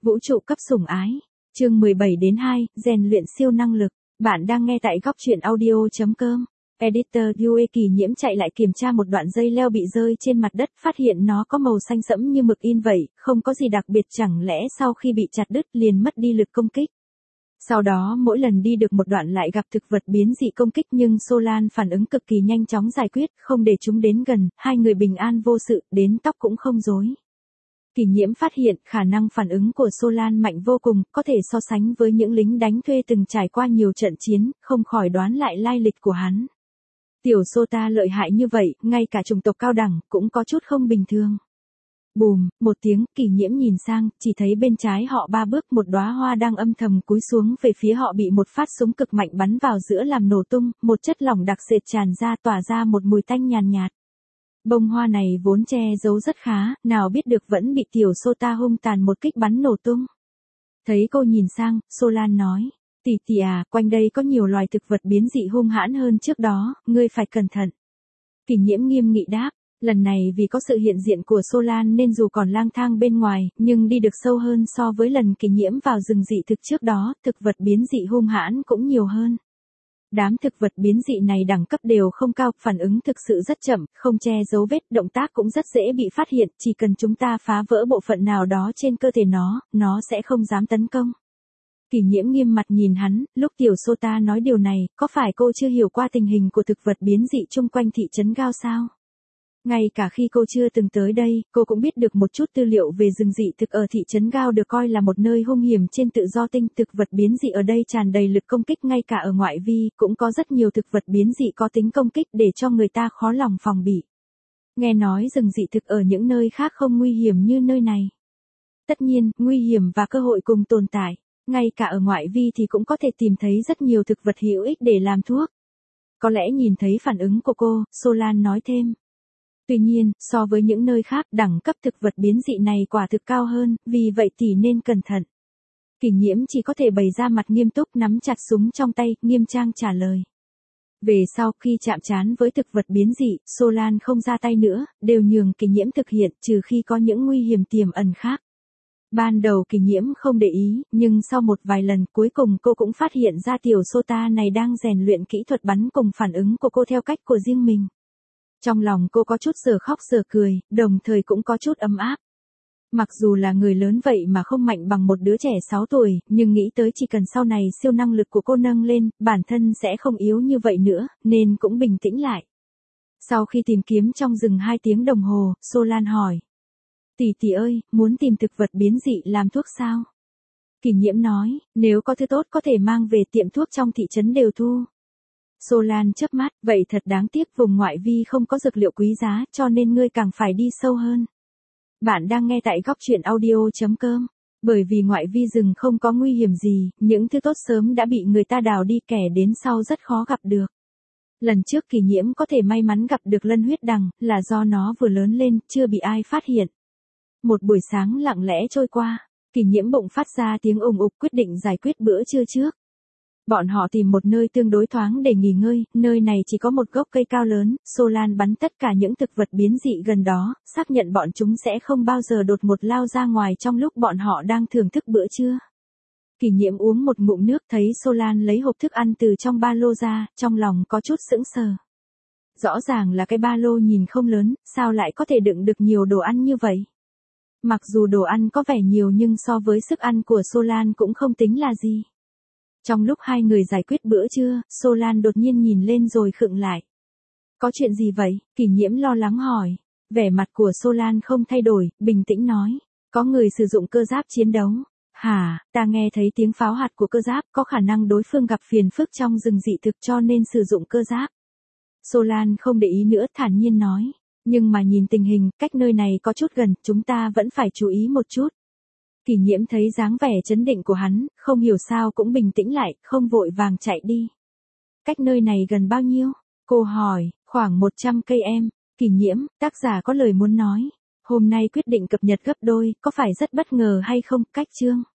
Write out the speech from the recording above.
Vũ trụ cấp sủng ái. Chương 17-2, rèn luyện siêu năng lực. Bạn đang nghe tại góc truyện audio.com. Editor UE. Kỳ Nhiễm chạy lại kiểm tra một đoạn dây leo bị rơi trên mặt đất, phát hiện nó có màu xanh sẫm như mực in vậy, không có gì đặc biệt, chẳng lẽ sau khi bị chặt đứt liền mất đi lực công kích. Sau đó mỗi lần đi được một đoạn lại gặp thực vật biến dị công kích, nhưng Solan phản ứng cực kỳ nhanh chóng giải quyết, không để chúng đến gần, hai người bình an vô sự, đến tóc cũng không rối. Kỳ Nhiễm phát hiện khả năng phản ứng của Solan mạnh vô cùng, có thể so sánh với những lính đánh thuê từng trải qua nhiều trận chiến, không khỏi đoán lại lai lịch của hắn. Tiểu Sota lợi hại như vậy, ngay cả chủng tộc cao đẳng cũng có chút không bình thường. Bùm, một tiếng, Kỳ Nhiễm nhìn sang, chỉ thấy bên trái họ 3 bước một đóa hoa đang âm thầm cúi xuống về phía họ bị một phát súng cực mạnh bắn vào giữa làm nổ tung, một chất lỏng đặc sệt tràn ra tỏa ra một mùi tanh nhàn nhạt. Bông hoa này vốn che giấu rất khá, nào biết được vẫn bị tiểu Sota hung tàn một kích bắn nổ tung. Thấy cô nhìn sang, Solan nói, tỷ tỷ à, quanh đây có nhiều loài thực vật biến dị hung hãn hơn trước đó, ngươi phải cẩn thận. Kỳ Nhiễm nghiêm nghị đáp, lần này vì có sự hiện diện của Solan nên dù còn lang thang bên ngoài, nhưng đi được sâu hơn so với lần Kỳ Nhiễm vào rừng dị thực trước đó, thực vật biến dị hung hãn cũng nhiều hơn. Đám thực vật biến dị này đẳng cấp đều không cao, phản ứng thực sự rất chậm, không che giấu vết, động tác cũng rất dễ bị phát hiện, chỉ cần chúng ta phá vỡ bộ phận nào đó trên cơ thể nó sẽ không dám tấn công. Kỳ Nhiễm nghiêm mặt nhìn hắn, lúc tiểu Sota nói điều này, có phải cô chưa hiểu qua tình hình của thực vật biến dị chung quanh thị trấn Gao sao? Ngay cả khi cô chưa từng tới đây, cô cũng biết được một chút tư liệu về rừng dị thực ở thị trấn Gao, được coi là một nơi hung hiểm trên tự do tinh. Thực vật biến dị ở đây tràn đầy lực công kích, ngay cả ở ngoại vi, cũng có rất nhiều thực vật biến dị có tính công kích để cho người ta khó lòng phòng bị. Nghe nói rừng dị thực ở những nơi khác không nguy hiểm như nơi này. Tất nhiên, nguy hiểm và cơ hội cùng tồn tại. Ngay cả ở ngoại vi thì cũng có thể tìm thấy rất nhiều thực vật hữu ích để làm thuốc. Có lẽ nhìn thấy phản ứng của cô, Solan nói thêm. Tuy nhiên, so với những nơi khác, đẳng cấp thực vật biến dị này quả thực cao hơn, vì vậy tỷ nên cẩn thận. Kỳ Nhiễm chỉ có thể bày ra mặt nghiêm túc, nắm chặt súng trong tay, nghiêm trang trả lời. Về sau khi chạm trán với thực vật biến dị, Solan không ra tay nữa, đều nhường Kỳ Nhiễm thực hiện, trừ khi có những nguy hiểm tiềm ẩn khác. Ban đầu Kỳ Nhiễm không để ý, nhưng sau một vài lần cuối cùng cô cũng phát hiện ra tiểu Sota này đang rèn luyện kỹ thuật bắn cùng phản ứng của cô theo cách của riêng mình. Trong lòng cô có chút giờ khóc giờ cười, đồng thời cũng có chút ấm áp. Mặc dù là người lớn vậy mà không mạnh bằng một đứa trẻ 6 tuổi, nhưng nghĩ tới chỉ cần sau này siêu năng lực của cô nâng lên, bản thân sẽ không yếu như vậy nữa, nên cũng bình tĩnh lại. Sau khi tìm kiếm trong rừng 2 tiếng đồng hồ, Solan hỏi. Tỷ tỷ ơi, muốn tìm thực vật biến dị làm thuốc sao? Kỳ Nhiễm nói, nếu có thứ tốt có thể mang về tiệm thuốc trong thị trấn đều thu. Solan chớp mắt, vậy thật đáng tiếc, vùng ngoại vi không có dược liệu quý giá, cho nên ngươi càng phải đi sâu hơn. Bạn đang nghe tại góc truyện audio.com. Bởi vì ngoại vi rừng không có nguy hiểm gì, những thứ tốt sớm đã bị người ta đào đi, kẻ đến sau rất khó gặp được. Lần trước Kỳ Nhiễm có thể may mắn gặp được lân huyết đằng, là do nó vừa lớn lên, chưa bị ai phát hiện. Một buổi sáng lặng lẽ trôi qua, Kỳ Nhiễm bụng phát ra tiếng ùng ục, quyết định giải quyết bữa trưa trước. Bọn họ tìm một nơi tương đối thoáng để nghỉ ngơi, nơi này chỉ có một gốc cây cao lớn, Solan bắn tất cả những thực vật biến dị gần đó, xác nhận bọn chúng sẽ không bao giờ đột ngột lao ra ngoài trong lúc bọn họ đang thưởng thức bữa trưa. Kỳ Nhiễm uống một ngụm nước, thấy Solan lấy hộp thức ăn từ trong ba lô ra, trong lòng có chút sững sờ. Rõ ràng là cái ba lô nhìn không lớn, sao lại có thể đựng được nhiều đồ ăn như vậy? Mặc dù đồ ăn có vẻ nhiều nhưng so với sức ăn của Solan cũng không tính là gì. Trong lúc hai người giải quyết bữa trưa, Solan đột nhiên nhìn lên rồi khựng lại. Có chuyện gì vậy? Kỳ Nhiễm lo lắng hỏi. Vẻ mặt của Solan không thay đổi, bình tĩnh nói. Có người sử dụng cơ giáp chiến đấu. Hả, ta nghe thấy tiếng pháo hạt của cơ giáp, có khả năng đối phương gặp phiền phức trong rừng dị thực cho nên sử dụng cơ giáp. Solan không để ý nữa, thản nhiên nói. Nhưng mà nhìn tình hình, cách nơi này có chút gần, chúng ta vẫn phải chú ý một chút. Kỳ Nhiễm thấy dáng vẻ trấn định của hắn, không hiểu sao cũng bình tĩnh lại, không vội vàng chạy đi. Cách nơi này gần bao nhiêu? Cô hỏi, khoảng 100 cây em. Kỳ Nhiễm, tác giả có lời muốn nói. Hôm nay quyết định cập nhật gấp đôi, có phải rất bất ngờ hay không? Cách chương.